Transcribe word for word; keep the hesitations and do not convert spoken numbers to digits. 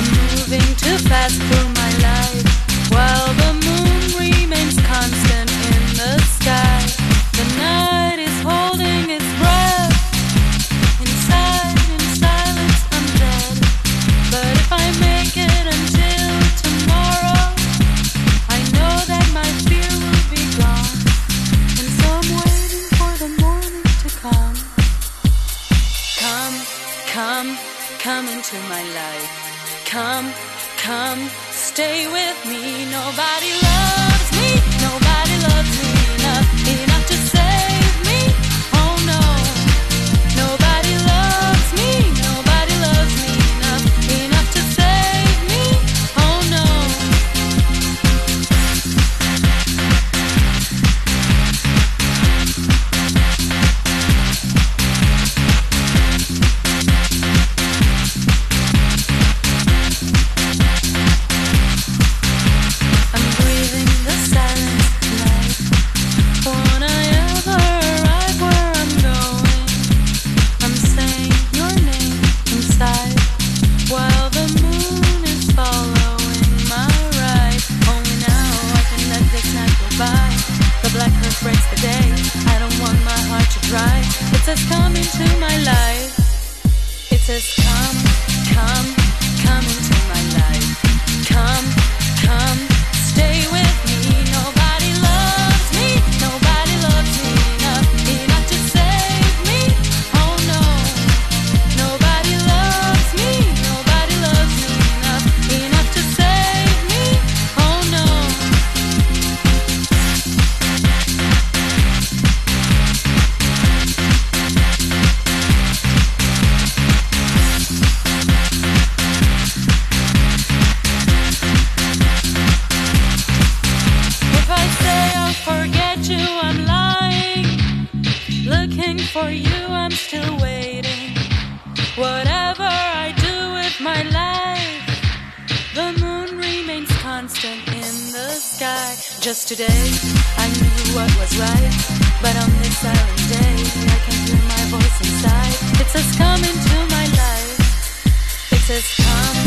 I'm moving too fast through my life, while the moon remains constant in the sky. The night is holding its breath. Inside, in silence, I'm dead. But if I make it until tomorrow, I know that my fear will be gone. And so I'm waiting for the morning to come. Come, come, come into my life. Come, come, stay with me. Nobody loves me, nobody loves me enough, enough to save me. Oh no, nobody loves me, nobody loves me enough, enough to save me. Oh no. I'm breathing the silence tonight. Won't I ever arrive where I'm going? I'm saying your name inside, while the moon is following my ride. Only now I can let the time go by. The black earth breaks the day. I don't want my heart to dry. It says come into my life. It says come, come, come into my life. Come, come, stay with me. Nobody loves me, nobody loves me enough, enough to save me. Oh no, nobody loves me, nobody loves me enough, enough to save me. Oh no. If I say I'll forget you, I'm lying. Looking for you, I'm still waiting. Whatever I do with my life, the moon remains constant in the sky. Just today, I knew what was right, but on this silent day, I can hear my voice inside. It says come into my life. It says come,